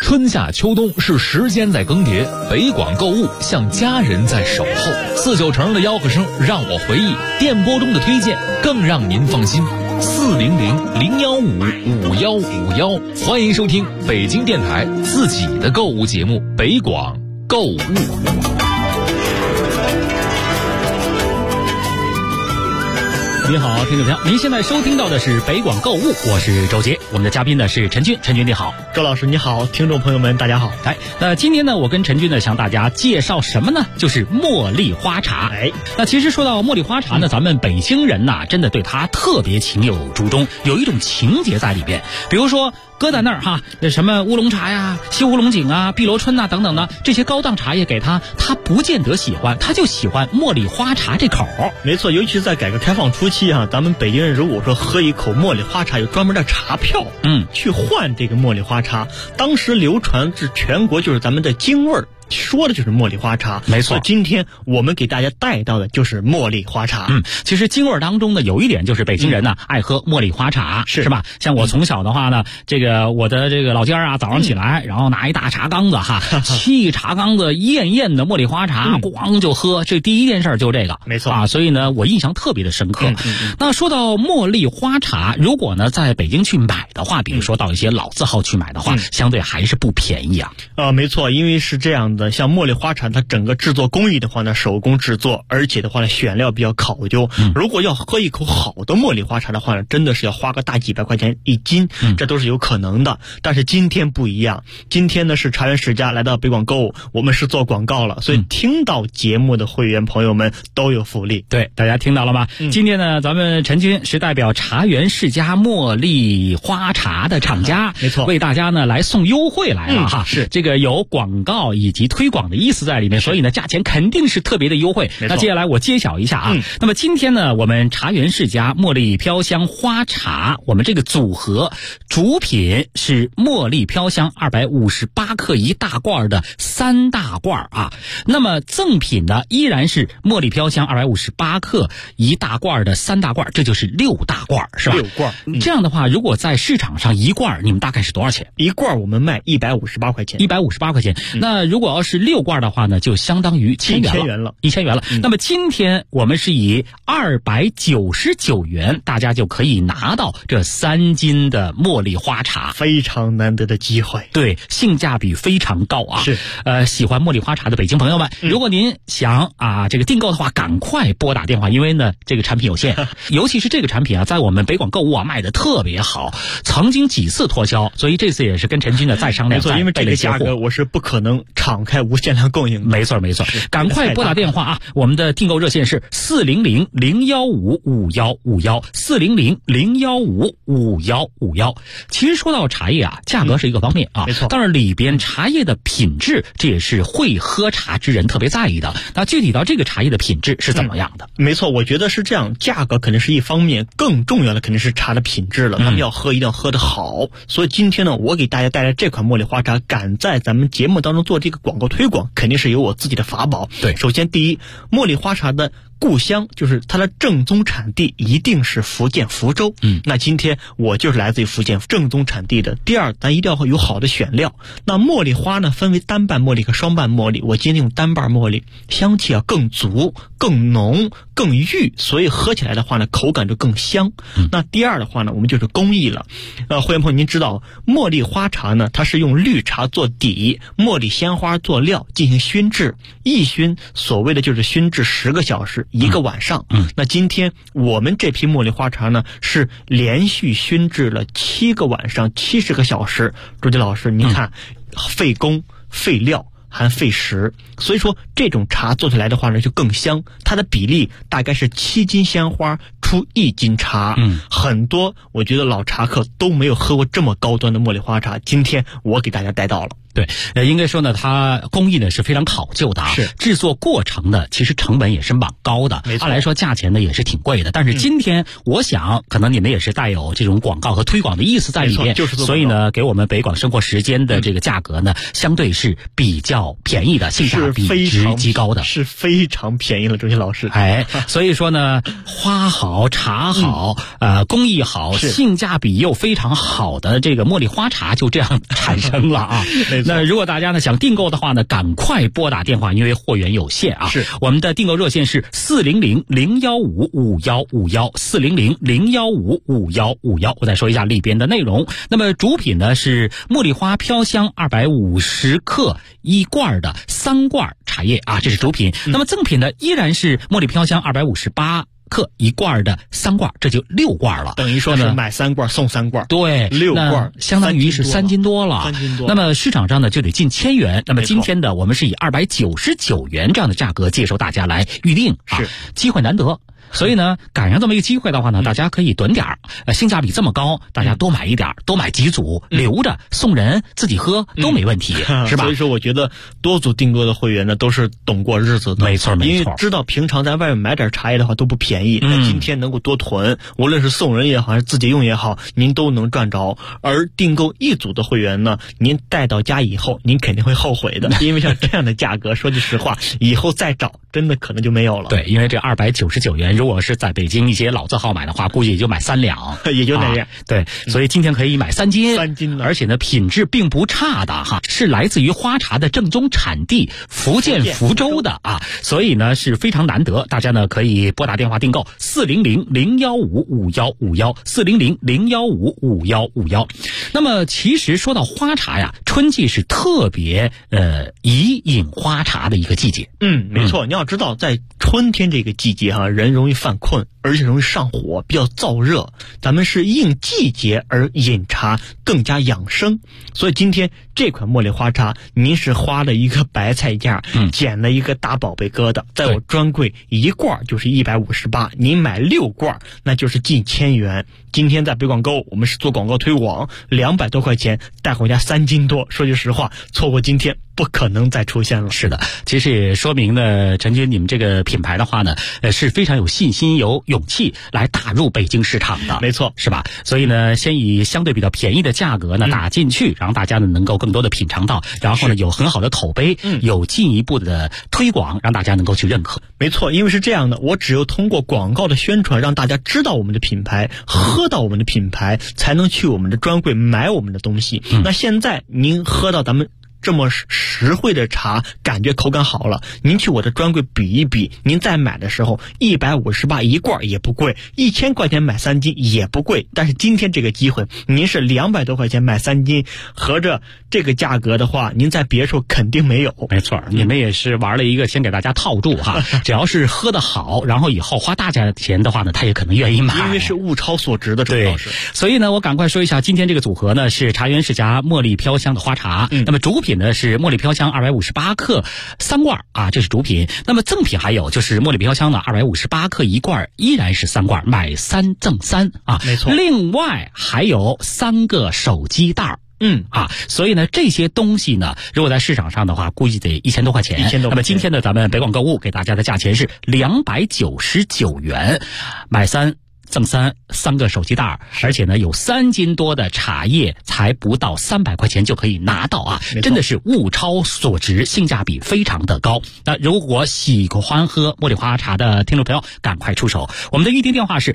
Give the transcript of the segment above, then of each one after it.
春夏秋冬是时间在更迭，北广购物像家人在守候。49城的吆喝声让我回忆，电波中的推荐更让您放心。400-015-5151，欢迎收听北京电台自己的购物节目《北广购物》。 你好，听众朋友，您现在收听到的是北广购物，我是周杰，我们的嘉宾呢是陈军，陈军你好。 周老师你好，听众朋友们大家好。 那今天呢，我跟陈军呢向大家介绍什么呢？就是茉莉花茶。那其实说到茉莉花茶呢，咱们北京人呐，真的对它特别情有独钟，有一种情节在里边。比如说搁在那儿哈，什么乌龙茶呀、西湖龙井啊、碧螺春呐等等的这些高档茶叶给他不见得喜欢，他就喜欢茉莉花茶这口。 没错，尤其是在改革开放初期啊，咱们北京人如果说喝一口茉莉花茶，有专门的茶票，去换这个茉莉花茶。当时流传至全国就是咱们的京味儿。说的就是茉莉花茶， 没错。 今天我们给大家带到的就是茉莉花茶。 其实京味当中呢，有一点就是北京人呢爱喝茉莉花茶，是吧？像我从小的话呢，我的这个老家啊，早上起来，然后拿一大茶缸子哈，沏茶缸子艳的茉莉花茶，咣就喝，这第一件事就这个， 没错啊。所以呢，我印象特别的深刻。那说到茉莉花茶，如果呢在北京去买的话，比如说到一些老字号去买的话，相对还是不便宜啊。 没错，因为是这样的。像茉莉花茶它整个制作工艺的话呢，手工制作，而且的话呢选料比较考究。如果要喝一口好的茉莉花茶的话呢，真的是要花个大几百块钱一斤，这都是有可能的。但是今天不一样，今天呢是茶园世家来到北广购物，我们是做广告了，所以听到节目的会员朋友们都有福利。 对，大家听到了吗？今天呢咱们陈军是代表茶园世家茉莉花茶的厂家， 没错， 为大家呢来送优惠来了哈。 是这个有广告以及推广的意思在里面，所以呢价钱肯定是特别的优惠。那接下来我揭晓一下啊。那么今天呢，我们茶园世家茉莉飘香花茶，我们这个组合主品是茉莉飘香258克一大罐的3大罐啊。那么赠品呢依然是茉莉飘香258克一大罐的3大罐，这就是6大罐，是吧？6 罐。 这样的话，如果在市场上一罐，你们大概是多少钱？ 一罐我们卖158块钱。 158块钱。那如果要是6罐的话呢，就相当于1000元了。1000元了。那么今天我们是以299元，大家就可以拿到这3斤的茉莉花茶， 非常难得的机会。 对，性价比非常高啊。 是。 喜欢茉莉花茶的北京朋友们，如果您想这个订购的话，赶快拨打电话，因为呢这个产品有限，尤其是这个产品啊，在我们北广购物卖的特别好，曾经几次脱销，所以这次也是跟陈军呢再商量。 没错，因为这个价格我是不可能敞开无限量供应的。 没错，赶快拨打电话啊！我们的订购热线是400-015-5151，400-015-5151。其实说到茶叶啊，价格是一个方面啊， 没错， 但是里边茶叶的品质，这也是会喝茶之人特别在意的。那具体到这个茶叶的品质是怎么样的？ 没错，我觉得是这样，价格肯定是一方面，更重要的肯定是茶的品质了。咱们要喝一定要喝得好，所以今天呢，我给大家带来这款茉莉花茶，赶在咱们节目当中做这个广告推广，肯定是有我自己的法宝。 对， 首先第一，茉莉花茶的故乡就是它的正宗产地一定是福建福州。那今天我就是来自于福建正宗产地的。第二，咱一定要有好的选料。那茉莉花呢，分为单瓣茉莉和双瓣茉莉，我今天用单瓣茉莉，香气更足、更浓、更郁，所以喝起来的话呢，口感就更香。那第二的话呢，我们就是工艺了。会员朋友，您知道茉莉花茶呢，它是用绿茶做底，茉莉鲜花做料进行熏制，一熏所谓的就是熏制10个小时，1个晚上。那今天我们这批茉莉花茶呢，是连续熏制了7个晚上70个小时。周杰老师，您看，费工费料还费时，所以说这种茶做出来的话呢就更香。它的比例大概是7斤鲜花出1斤茶。很多我觉得老茶客都没有喝过这么高端的茉莉花茶，今天我给大家带到了。 对，应该说呢，它工艺呢是非常考究的啊， 是制作过程呢，其实成本也是蛮高的， 没错， 按来说价钱呢也是挺贵的。但是今天我想，可能你们也是带有这种广告和推广的意思在里面， 就是所以呢，给我们北广生活时间的这个价格呢，相对是比较便宜的，性价比值极高的， 是非常便宜了，周鑫老师。 所以说呢，花好茶好，工艺好，性价比又非常好的这个茉莉花茶就这样产生了啊。 那如果大家呢想订购的话呢，赶快拨打电话，因为货源有限啊。 是， 我们的订购热线是400-015-5151，400-015-5151。我再说一下里边的内容。那么主品呢是茉莉花飘香250克1罐的3罐茶叶啊，这是主品。那么赠品呢依然是茉莉飘香258克1罐的3罐，这就6罐了。 等于说是买3罐送3罐， 对 ，6罐， 相当于是3斤多了。 3斤多。 那么市场上呢就得近1000元。那么今天呢，我们是以299元这样的价格接受大家来预定啊， 是机会难得。所以呢，赶上这么一个机会的话呢，大家可以囤点性价比这么高，大家多买一点，多买几组，留着送人，自己喝都没问题，是吧？ 所以说，我觉得多组订购的会员呢，都是懂过日子的， 没错， 因为知道平常在外面买点茶叶的话都不便宜，那今天能够多囤，无论是送人也好，还是自己用也好，您都能赚着。而订购1组的会员呢，您带到家以后，您肯定会后悔的，因为像这样的价格，说句实话，以后再找真的可能就没有了。 对，因为这299元。如果是在北京一些老字号买的话，估计也就买3两， 也就那样。 对，所以今天可以买3斤 ，3斤， 而且呢，品质并不差的哈，是来自于花茶的正宗产地福建福州的啊，所以呢是非常难得。大家呢可以拨打电话订购400-015-5151，400-015-5151。那么其实说到花茶呀，春季是特别宜饮花茶的一个季节。 没错，你要知道，在春天这个季节哈，人容易犯困，而且容易上火，比较燥热。咱们是应季节而饮茶，更加养生。所以今天这款茉莉花茶，您是花了一个白菜价，捡了一个大宝贝疙瘩，在我专柜1罐就是158，您买6罐那就是近1000元。今天在北广购，我们是做广告推广，200多块钱带回家3斤多。说句实话，错过今天不可能再出现了。 是的，其实也说明呢，陈军你们这个品牌的话呢，是非常有信心、有勇气来打入北京市场的。 没错， 是吧？所以呢，先以相对比较便宜的价格呢打进去，让大家呢能够更多的品尝到，然后呢有很好的口碑，有进一步的推广，让大家能够去认可。 没错，因为是这样的，我只有通过广告的宣传，让大家知道我们的品牌，喝到我们的品牌，才能去我们的专柜买我们的东西。那现在您喝到咱们这么实惠的茶，感觉口感好了，您去我的专柜比一比，您再买的时候158 1罐也不贵，1000块钱买3斤也不贵。但是今天这个机会，您是200多块钱买3斤，合着这个价格的话，您在别处肯定没有。 没错，你们也是玩了一个先给大家套住哈，只要是喝得好，然后以后花大价钱的话呢，他也可能愿意买， 因为是物超所值的。 对，所以呢，我赶快说一下，今天这个组合呢是茶园世家茉莉飘香的花茶，那么主品呢是茉莉飘香258克3罐啊，这是主品。那么赠品还有就是茉莉飘香的258克1罐，依然是3罐，买3赠3啊， 没错。 另外还有3个手机袋。所以呢，这些东西呢，如果在市场上的话，估计得1000多块钱。那么今天呢，咱们北广购物给大家的价钱是299元，买3赠3个手机袋，而且呢有3斤多的茶叶，才不到300块钱就可以拿到啊，真的是物超所值，性价比非常的高。那如果喜欢喝茉莉花茶的听众朋友，赶快出手，我们的预订电话是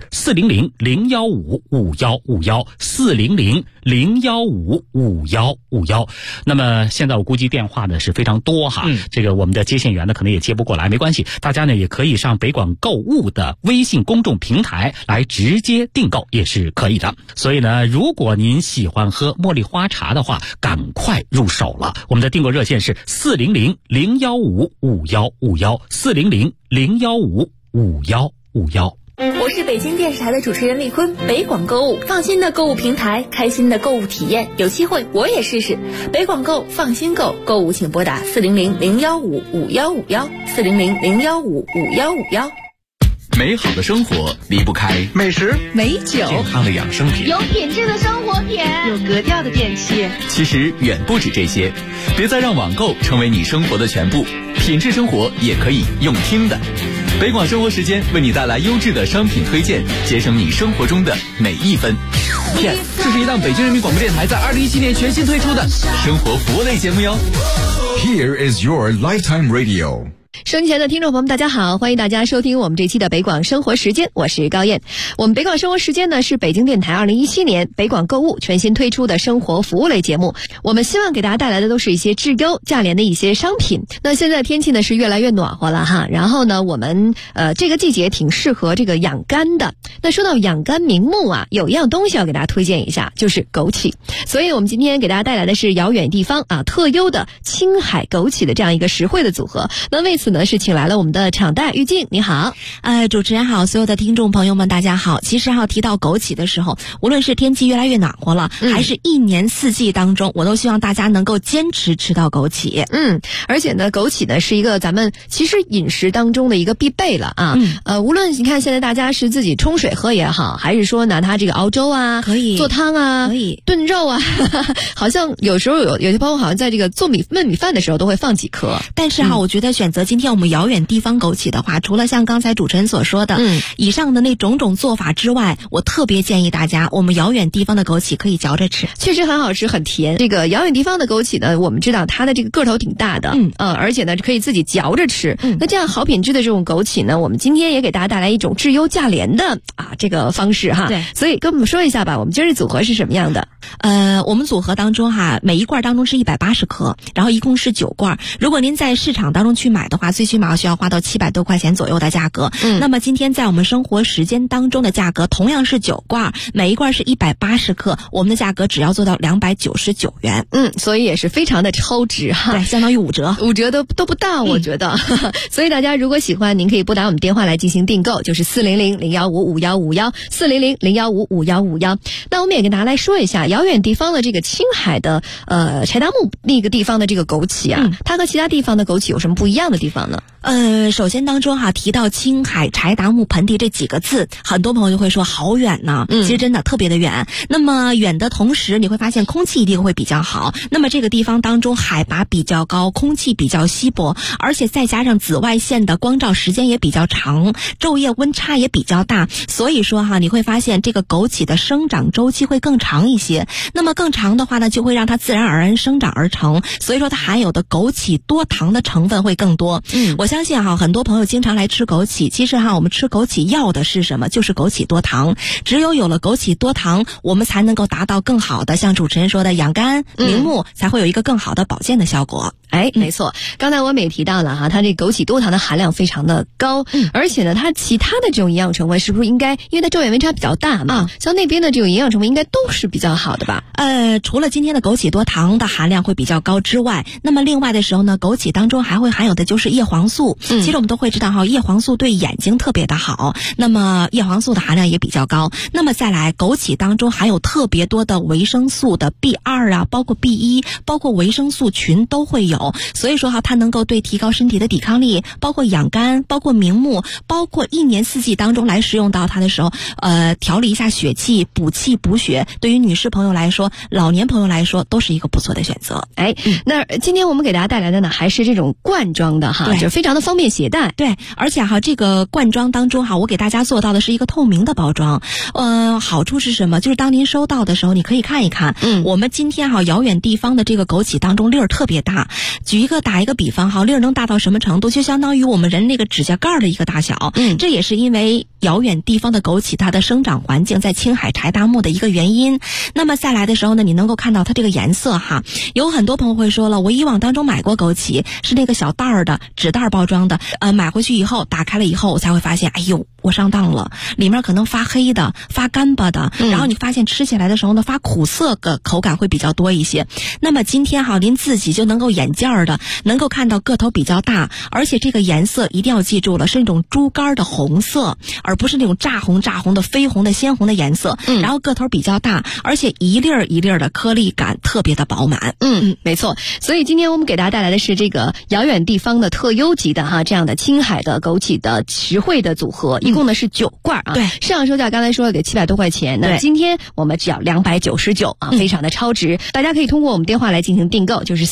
400-015-5151，400-015-5151。那么现在我估计电话呢是非常多哈，这个我们的接线员呢可能也接不过来，没关系，大家呢也可以上北广购物的微信公众平台来直接订购也是可以的。所以呢，如果您喜欢喝茉莉花茶的话，赶快入手了。我们的订购热线是400-015-5151，400-015-5151。 我是北京电视台的主持人丽坤，北广购物，放心的购物平台，开心的购物体验，有机会我也试试。北广购，放心购，购物请拨打400-015-5151，400-015-5151。 美好的生活离不开美食、 美酒、 健康的养生品， 有品质的生活品， 有格调的电器。 其实远不止这些，别再让网购成为你生活的全部，品质生活也可以用听的。北广生活时间为你带来优质的商品推荐，节省你生活中的每一分。这是一档北京人民广播电台在2017年全新推出的生活服务类节目哟。 Here is your lifetime radio. 收音前的听众朋友们，大家好，欢迎大家收听我们这期的北广生活时间，我是高燕。我们北广生活时间呢，是北京电台2017年北广购物全新推出的生活服务类节目。我们希望给大家带来的都是一些质优价廉的一些商品。那现在天气呢是越来越暖和了哈，然后呢，我们这个季节挺适合这个养肝的。那说到养肝明目啊，有一样东西要给大家推荐一下，就是枸杞。所以我们今天给大家带来的是遥远地方啊特优的青海枸杞的这样一个实惠的组合。那为此呢，是请来了我们的厂代玉静，你好。 主持人好，所有的听众朋友们大家好。其实提到枸杞的时候，无论是天气越来越暖和了，还是一年四季当中，我都希望大家能够坚持吃到枸杞。 而且呢，枸杞呢是一个咱们其实饮食当中的一个必备了啊。无论你看现在大家是自己冲水喝也好，还是说拿它这个熬粥啊， 可以做汤啊， 可以炖肉啊，好像有时候有些朋友好像在这个做焖米饭的时候都会放几颗。 但是我觉得选择今天我们遥远地方枸杞的话，除了像刚才主持人所说的以上的那种种做法之外，我特别建议大家，我们遥远地方的枸杞可以嚼着吃， 确实很好吃，很甜。这个遥远地方的枸杞呢，我们知道它的这个个头挺大的，而且呢可以自己嚼着吃。那这样好品质的这种枸杞呢，我们今天也给大家带来一种质优价廉的这个方式哈。 对， 所以跟我们说一下吧，我们今日组合是什么样的？ 我们组合当中每一罐当中是180克，然后一共是9罐。如果您在市场当中去买的话，最起码需要花到700多块钱左右的价格。那么今天在我们生活时间当中的价格同样是9罐，每一罐是180克，我们的价格只要做到299元。 所以也是非常的超值哈。 对，相当于5折都不到，我觉得。所以大家如果喜欢，您可以拨打我们电话来进行订购，就是400-015-5151 400-015-5151。那我们也跟大家来说一下遥远地方的这个青海的柴达木那个地方的这个枸杞啊，它和其他地方的枸杞有什么不一样的地方呢？ 首先当中提到青海柴达木盆地这几个字，很多朋友就会说好远呢。其实真的特别的远。那么远的同时，你会发现空气一定会比较好。那么这个地方当中海拔比较高，空气比较稀薄，而且再加上紫外线的光照时间也比较长，昼夜温差也比较大，所以说你会发现这个枸杞的生长周期会更长一些。那么更长的话呢，就会让它自然而然生长而成，所以说它含有的枸杞多糖的成分会更多。我相信很多朋友经常来吃枸杞，其实我们吃枸杞要的是什么？就是枸杞多糖。只有了枸杞多糖，我们才能够达到更好的，像主持人说的养肝明目，才会有一个更好的保健的效果。 没错，刚才我们也提到了它这枸杞多糖的含量非常的高，而且呢，它其他的这种营养成分是不是应该，因为它昼夜温差比较大嘛，像那边的这种营养成分应该都是比较好的吧？ 除了今天的枸杞多糖的含量会比较高之外，那么另外的时候呢，枸杞当中还会含有的就是叶黄素。其实我们都会知道叶黄素对眼睛特别的好，那么叶黄素的含量也比较高。那么再来，枸杞当中含有特别多的维生素的 B2 包括 B1， 包括维生素群都会有。所以说它能够对提高身体的抵抗力，包括养肝，包括明目，包括一年四季当中来食用到它的时候，调理一下血气，补气补血，对于女士朋友来说，老年朋友来说都是一个不错的选择。 那今天我们给大家带来的呢，还是这种罐装的就非常的方便携带。 对，而且这个罐装当中我给大家做到的是一个透明的包装。好处是什么？就是当您收到的时候，你可以看一看。我们今天遥远地方的这个枸杞当中粒儿特别大，打一个比方粒儿能大到什么程度？就相当于我们人那个指甲盖的一个大小。这也是因为遥远地方的枸杞它的生长环境在青海柴达木的一个原因。那么再来的时候呢，你能够看到它这个颜色有很多朋友会说了，我以往当中买过枸杞，是那个小袋儿的纸袋包装的，买回去以后打开了以后，我才会发现，哎呦，我上当了，里面可能发黑的，发干巴的，然后你发现吃起来的时候呢，发苦涩的口感会比较多一些。那么今天您自己就能够眼见的能够看到个头比较大，而且这个颜色一定要记住了，是那种猪肝的红色，而不是那种炸红的绯红的鲜红的颜色。然后个头比较大，而且一粒儿一粒儿的颗粒感特别的饱满。 没错。所以今天我们给大家带来的是这个遥远地方的特优级的这样的青海的枸杞的实惠的组合，一共呢是9罐啊。 对， 市场售价刚才说了得700多块钱，那今天我们只要299啊，非常的超值。大家可以通过我们电话来进行订购，就是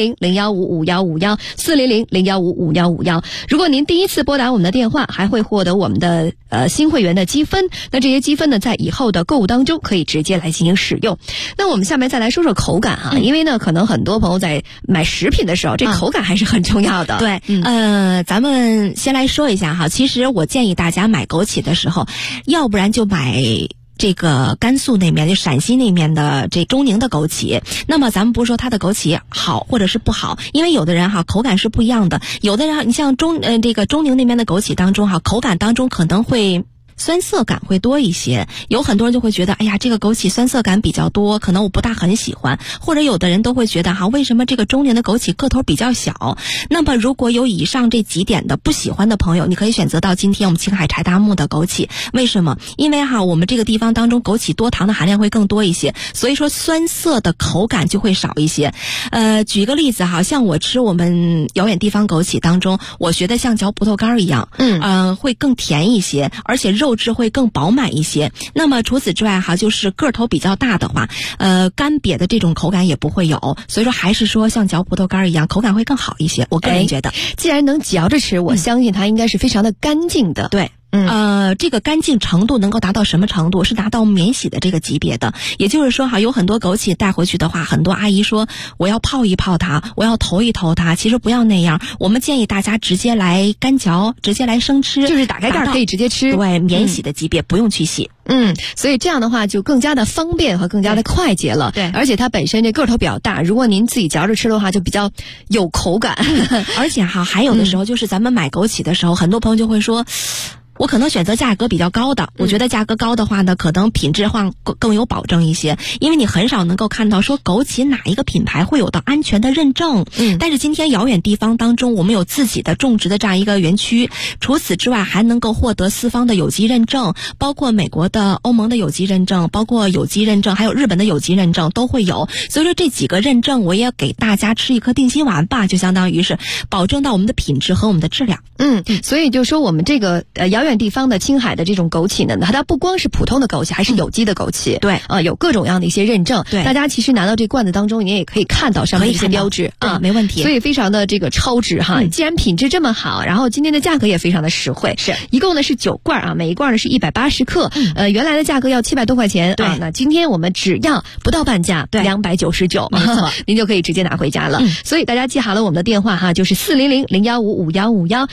400-015-5151 400-015-5151。如果您第一次拨打我们的电话，还会获得我们的新会员的积分。那这些积分呢，在以后的购物当中可以直接来进行使用。那我们下面再来说说口感啊，因为呢，可能很多朋友在买食品的时候，这口感还是很重要的。 对，咱们先来说一下哈，其实我建议大家买枸杞的时候，要不然就买这个甘肃那边就陕西那面的这中宁的枸杞。那么咱们不是说它的枸杞好或者是不好，因为有的人哈口感是不一样的，有的人你像这个中宁那边的枸杞当中哈，口感当中可能会酸涩感会多一些，有很多人就会觉得，哎呀，这个枸杞酸涩感比较多，可能我不大很喜欢。或者有的人都会觉得哈，为什么这个中年的枸杞个头比较小？那么如果有以上这几点的不喜欢的朋友，你可以选择到今天我们青海柴达木的枸杞。为什么？因为哈，我们这个地方当中枸杞多糖的含量会更多一些，所以说酸涩的口感就会少一些。举个例子哈，像我吃我们遥远地方枸杞当中，我觉得像嚼葡萄干一样，会更甜一些，而且肉质会更饱满一些。那么除此之外哈，就是个头比较大的话，干瘪的这种口感也不会有，所以说还是说像嚼葡萄干一样，口感会更好一些。我个人觉得， 既然能嚼着吃，我相信它应该是非常的干净的。 对。这个干净程度能够达到什么程度？是达到免洗的这个级别的。也就是说哈，有很多枸杞带回去的话，很多阿姨说我要泡一泡它，我要投一投它。其实不要那样，我们建议大家直接来干嚼，直接来生吃， 就是打开盖可以直接吃。 对，免洗的级别，不用去洗。 所以这样的话就更加的方便和更加的快捷了。 对， 而且它本身这个头比较大，如果您自己嚼着吃的话，就比较有口感。 而且哈，还有的时候就是咱们买枸杞的时候，很多朋友就会说，我可能选择价格比较高的，我觉得价格高的话呢，可能品质上更有保证一些，因为你很少能够看到说枸杞哪一个品牌会有到安全的认证。但是今天遥远地方当中，我们有自己的种植的这样一个园区，除此之外还能够获得4方的有机认证，包括美国的、欧盟的有机认证，包括有机认证，还有日本的有机认证都会有。所以说这几个认证，我也给大家吃一颗定心丸吧，就相当于是保证到我们的品质和我们的质量。 所以就说我们这个遥远地方的青海的这种枸杞呢，它不光是普通的枸杞，还是有机的枸杞。 对， 有各种各样的一些认证。 对， 大家其实拿到这罐子当中，你也可以看到上面这些标志啊，没问题。 所以非常的这个超值哈。既然品质这么好，然后今天的价格也非常的实惠， 是一共呢是9罐啊，每一罐呢是180克。原来的价格要700多块钱。 对， 那今天我们只要不到半价，299， 没错， 您就可以直接拿回家了。所以大家记好了我们的电话哈，就是400-015-5151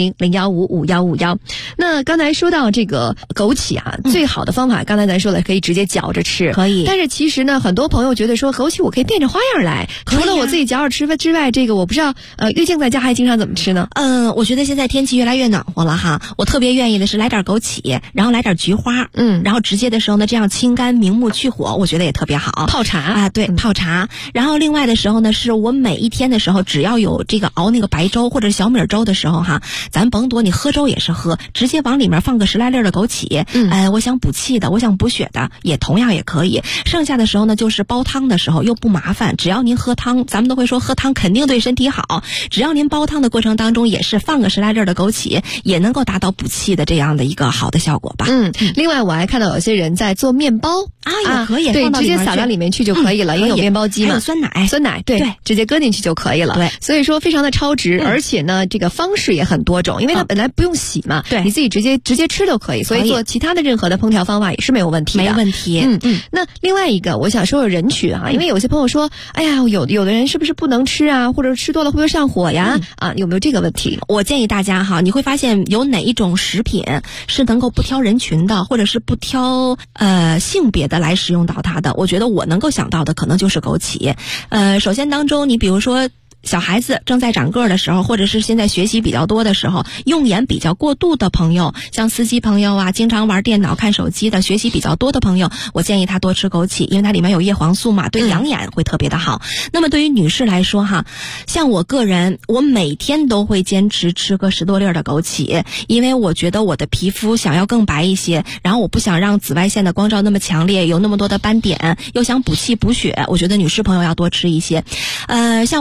400-015-5151。那刚才说到这个枸杞啊，最好的方法刚才咱说了，可以直接嚼着吃， 可以。 但是其实呢，很多朋友觉得说枸杞我可以变着花样来，除了我自己嚼着吃之外，这个我不知道玉静在家还经常怎么吃呢？ 我觉得现在天气越来越暖和了哈，我特别愿意的是来点枸杞，然后来点菊花，然后直接的时候呢，这样清肝明目去火，我觉得也特别好。 泡茶啊，对，泡茶。然后另外的时候呢，是我每一天的时候，只要有这个熬那个白粥或者小米粥的时候哈，咱甭多，你喝粥也是喝，直接往里面放个10来粒的枸杞，我想补气的，我想补血的，也同样也可以。剩下的时候呢，就是煲汤的时候又不麻烦，只要您喝汤，咱们都会说喝汤肯定对身体好，只要您煲汤的过程当中也是放个10来粒的枸杞，也能够达到补气的这样的一个好的效果吧。 另外我还看到有些人在做面包也可以， 对，直接撒到里面去就可以了，因为有面包机嘛。 还有酸奶， 对，直接搁进去就可以了。 对， 所以说非常的超值，而且呢，这个方式也很多种，因为它本来不用洗嘛， 对， 你自己直接吃都可以，所以做其他的任何的烹调方法也是没有问题的。 没问题。 那另外一个我想说说人群啊，因为有些朋友说，哎呀，有的人是不是不能吃啊，或者吃多了会不会上火呀？有没有这个问题？ 我建议大家哈，你会发现有哪一种食品是能够不挑人群的，或者是不挑性别的来使用到它的？我觉得我能够想到的可能就是枸杞。首先当中，你比如说小孩子正在长个儿的时候，或者是现在学习比较多的时候，用眼比较过度的朋友，像司机朋友啊，经常玩电脑看手机的，学习比较多的朋友，我建议他多吃枸杞，因为它里面有叶黄素嘛，对养眼会特别的好。那么对于女士来说哈，像我个人，我每天都会坚持吃个10多粒的枸杞，因为我觉得我的皮肤想要更白一些，然后我不想让紫外线的光照那么强烈，有那么多的斑点，又想补气补血，我觉得女士朋友要多吃一些。像我老爸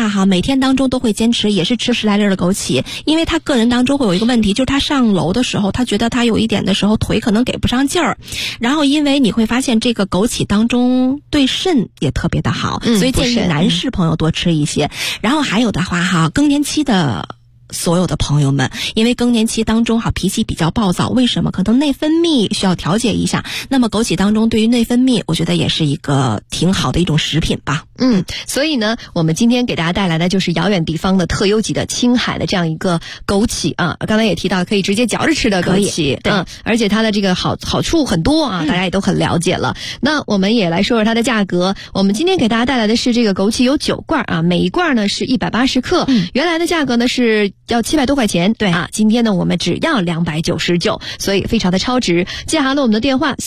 哈，每天当中都会坚持也是吃10来粒的枸杞，因为他个人当中会有一个问题，就是他上楼的时候，他觉得他有一点的时候腿可能给不上劲儿，然后因为你会发现这个枸杞当中对肾也特别的好，所以建议男士朋友多吃一些。然后还有的话哈，更年期的所有的朋友们，因为更年期当中脾气比较暴躁，为什么？可能内分泌需要调节一下，那么枸杞当中对于内分泌我觉得也是一个挺好的一种食品吧。 所以呢，我们今天给大家带来的就是遥远地方的特优级的青海的这样一个枸杞啊，刚才也提到可以直接嚼着吃的枸杞，对，而且它的这个好处很多啊，大家也都很了解了。那我们也来说说它的价格，我们今天给大家带来的是这个枸杞有9罐啊，每一罐呢是180克，原来的价格呢是要700多块钱，对啊，今天呢我们只要299，所以非常的超值。记好了我们的电话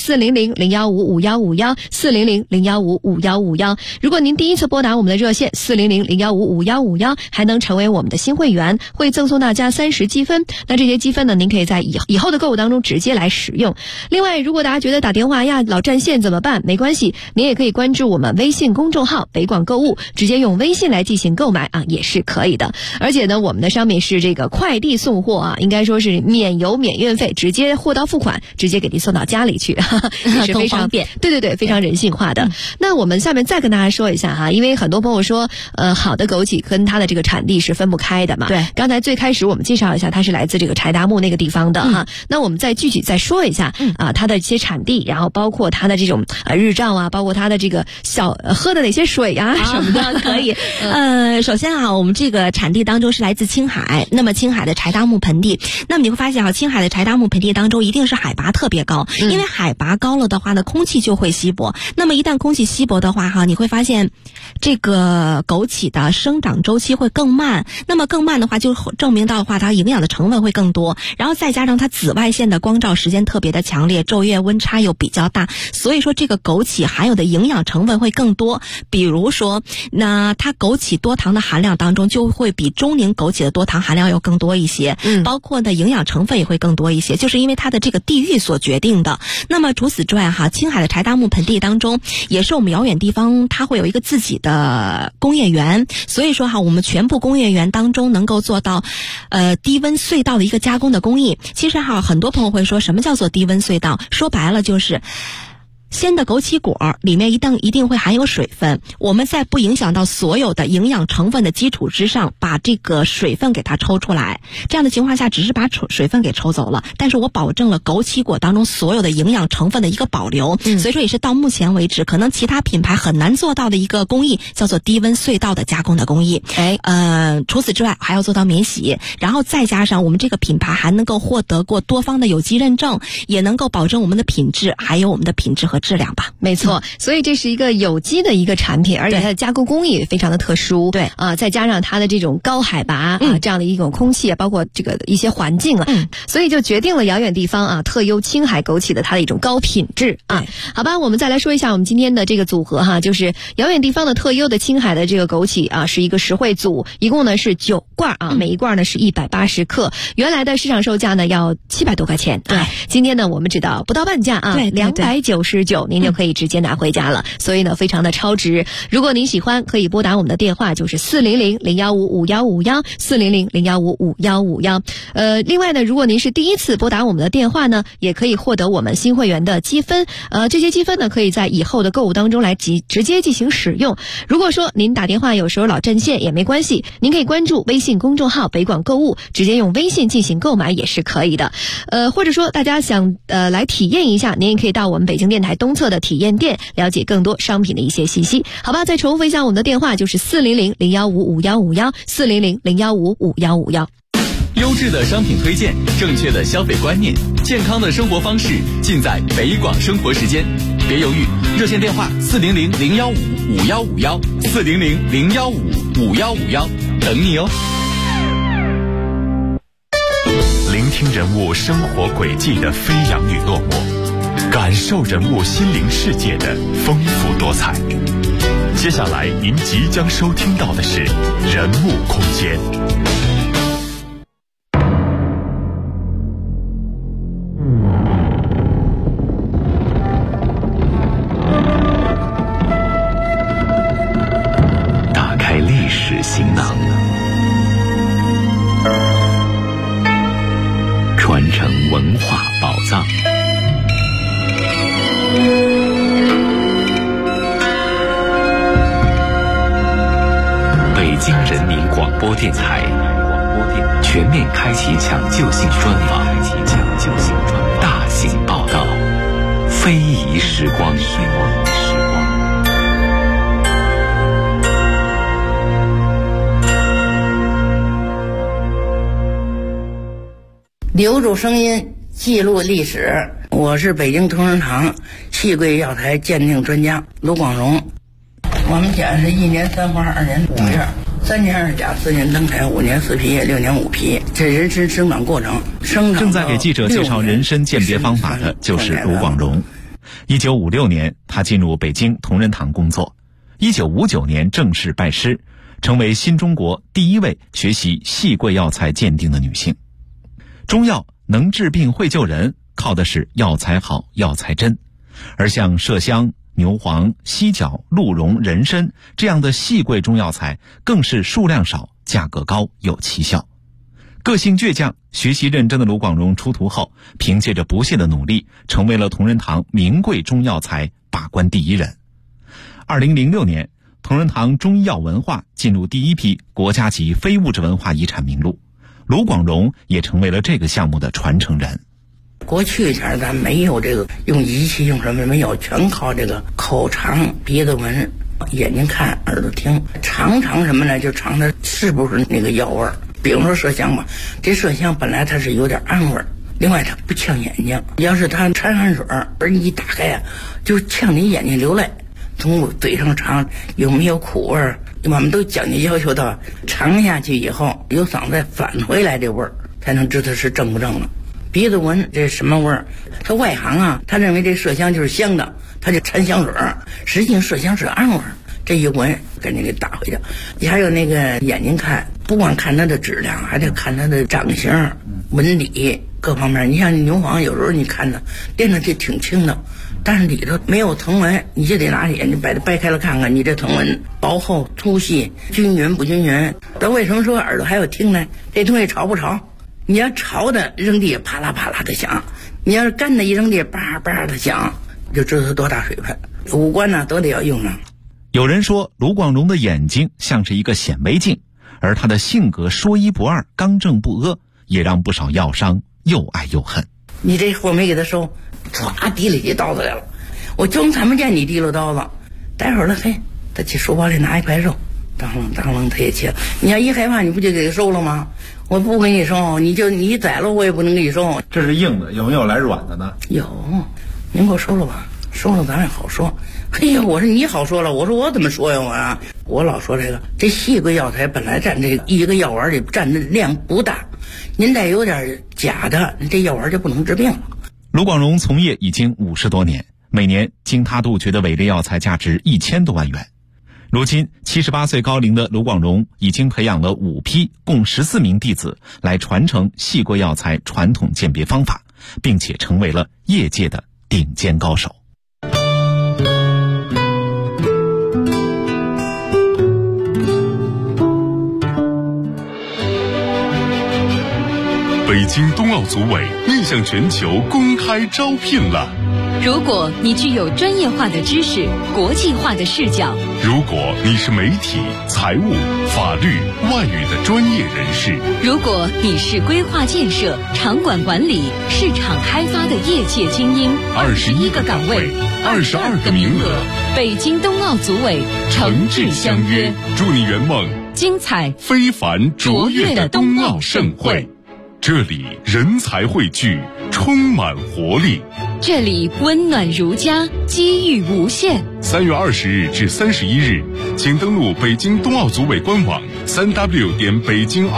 400-015-5151，400-015-5151。如果您第一次拨打我们的热线400-015-5151，还能成为我们的新会员，会赠送大家30积分。那这些积分呢，您可以在以后的购物当中直接来使用。另外，如果大家觉得打电话呀老占线怎么办？没关系，您也可以关注我们微信公众号北广购物，直接用微信来进行购买啊，也是可以的。而且呢，我们的商品是这个快递送货啊，应该说是免邮免运费，直接货到付款，直接给您送到家里去，也是非常方便。 对，非常人性化的。那我们下面再跟大家说一下哈，因为很多朋友说，好的枸杞跟它的这个产地是分不开的嘛。对，刚才最开始我们介绍一下，它是来自这个柴达木那个地方的哈。那我们再具体再说一下它的一些产地，然后包括它的这种日照啊，包括它的这个喝的哪些水啊什么的， 可以。首先啊，我们这个产地当中是来自青海，那么青海的柴达木盆地，那么你会发现青海的柴达木盆地当中一定是海拔特别高，因为海拔高了的话呢，空气就会稀薄。那么一旦空气稀薄的话你会发现这个枸杞的生长周期会更慢，那么更慢的话就证明到的话它营养的成分会更多，然后再加上它紫外线的光照时间特别的强烈，昼夜温差又比较大，所以说这个枸杞含有的营养成分会更多。比如说那它枸杞多糖的含量当中就会比中宁枸杞的多糖含量要更多一些，包括呢营养成分也会更多一些，就是因为它的这个地域所决定的。那么除此之外青海的柴达木盆地当中也是我们遥远地方它会有一个自己的工业园，所以说我们全部工业园当中能够做到低温隧道的一个加工的工艺。其实很多朋友会说什么叫做低温隧道，说白了就是鲜的枸杞果里面一定会含有水分，我们在不影响到所有的营养成分的基础之上，把这个水分给它抽出来。这样的情况下只是把水分给抽走了，但是我保证了枸杞果当中所有的营养成分的一个保留。所以说也是到目前为止可能其他品牌很难做到的一个工艺，叫做低温隧道的加工的工艺。除此之外还要做到免洗，然后再加上我们这个品牌还能够获得过多方的有机认证，也能够保证我们的品质，还有我们的品质和质量吧。 没错，所以这是一个有机的一个产品，而且它的加工工艺也非常的特殊。对啊，再加上它的这种高海拔这样的一种空气，包括这个一些环境所以就决定了遥远地方特优青海枸杞的它的一种高品质好吧，我们再来说一下我们今天的这个组合就是遥远地方的特优的青海的这个枸杞是一个实惠组，一共呢是9罐每一罐呢是180克，原来的市场售价呢要700多块钱。对，今天呢我们只到不到半价299，您就可以直接拿回家了，所以呢非常的超值。如果您喜欢，可以拨打我们的电话，就是400-015-5151，400-015-5151。另外呢，如果您是第一次拨打我们的电话呢，也可以获得我们新会员的积分。这些积分呢，可以在以后的购物当中来直接进行使用。如果说您打电话有时候老占线也没关系，您可以关注微信公众号北广购物，直接用微信进行购买也是可以的。或者说大家想来体验一下，您也可以到我们北京电台东侧的体验店了解更多商品的一些信息。好吧，再重复一下我们的电话，就是400-015-5151，400-015-5151。 优质的商品推荐，正确的消费观念，健康的生活方式，尽在北广生活时间。别犹豫，热线电话400-015-5151，400-015-5151，等你哦。 聆听人物生活轨迹的飞扬与落寞，感受人物心灵世界的丰富多彩。接下来您即将收听到的是人物空间。打开历史行囊， 囊，传承文化宝藏。北京人民广播电台全面开启抢救性专访，大型报道，非遗时光。 留住声音，记录历史。我是北京同仁堂戏柜药材鉴定专家卢广荣。我们讲是1年3花2年5月，3年2甲4年登台5年4皮6年5皮，这人参生长过程。 正在给记者介绍人参鉴别方法的就是卢广荣。1956年，他进入北京同仁堂工作。1959年正式拜师，成为新中国第一位学习戏柜药材鉴定的女性。中药能治病会救人，靠的是药材好、药材真。而像麝香、牛黄、犀角、鹿茸、人参这样的细贵中药材，更是数量少、价格高、有奇效。个性倔强、学习认真的卢广荣出徒后，凭借着不懈的努力，成为了同仁堂名贵中药材把关第一人。2006年，同仁堂中医药文化进入第一批国家级非物质文化遗产名录，卢广荣也成为了这个项目的传承人。 过去前咱没有这个用仪器用什么没有，全靠这个口尝、鼻子闻、眼睛看、耳朵听。尝什么呢？就尝它是不是那个药味儿。比如说麝香吧，这麝香本来它是有点暗味儿，另外它不呛眼睛。要是它掺汗水而你一打开啊，就呛你眼睛流泪。从嘴上尝有没有苦味儿，我们都讲究要求到尝下去以后由嗓子再返回来这味儿，才能知道是正不正了。鼻子闻这什么味儿？他外行啊，他认为这麝香就是香的，他就掺香水儿，实际上麝香是暗味儿。这一闻赶紧给打回去。你还有那个眼睛看，不光看它的质量，还得看它的长形、纹理各方面。你像牛黄，有时候你看着掂着这挺轻的，但是里头没有藤纹，你就得拿眼睛把它掰开了看看，你这藤纹薄厚、粗细、均匀不均匀。但为什么说耳朵还有听呢？这东西潮不潮？你要潮的扔地啪啦啪啦的响，你要是干的一扔地叭叭的响，就知道它多大水分。五官呢都得要用上。 有人说卢广荣的眼睛像是一个显微镜，而他的性格说一不二、刚正不阿，也让不少药商又爱又恨。 你这货没给他收，唰提了起刀子来了，我就看不见你提溜刀子。待会儿了，嘿，他去书包里拿一块肉，当啷他也切了。你要一害怕，你不就给他收了吗？我不给你收，你宰了我也不能给你收。 这是硬的，有没有来软的呢？ 有，您给我收了吧，收了咱也好说。嘿呀，我说你好说了，我说我怎么说呀我老说这细贵药材本来占这一个药丸里占的量不大，您再有点假的，这药丸就不能治病了。 卢广荣从业已经50多年，每年经他杜绝的伪劣药材价值1000多万元。如今78岁高龄的卢广荣已经培养了5批共14名弟子来传承细贵药材传统鉴别方法，并且成为了业界的顶尖高手。 北京冬奥组委面向全球公开招聘了。 如果你具有专业化的知识、国际化的视角， 如果你是媒体、财务、法律、外语的专业人士， 如果你是规划建设、场馆管理、市场开发的业界精英，21个岗位，22个名额，北京冬奥组委诚挚相约， 祝你圆梦精彩非凡卓越的冬奥盛会。这里人才汇聚，充满活力。 这里温暖如家，机遇无限。 3月20日至31日，请登录北京冬奥组委官网，3w.北京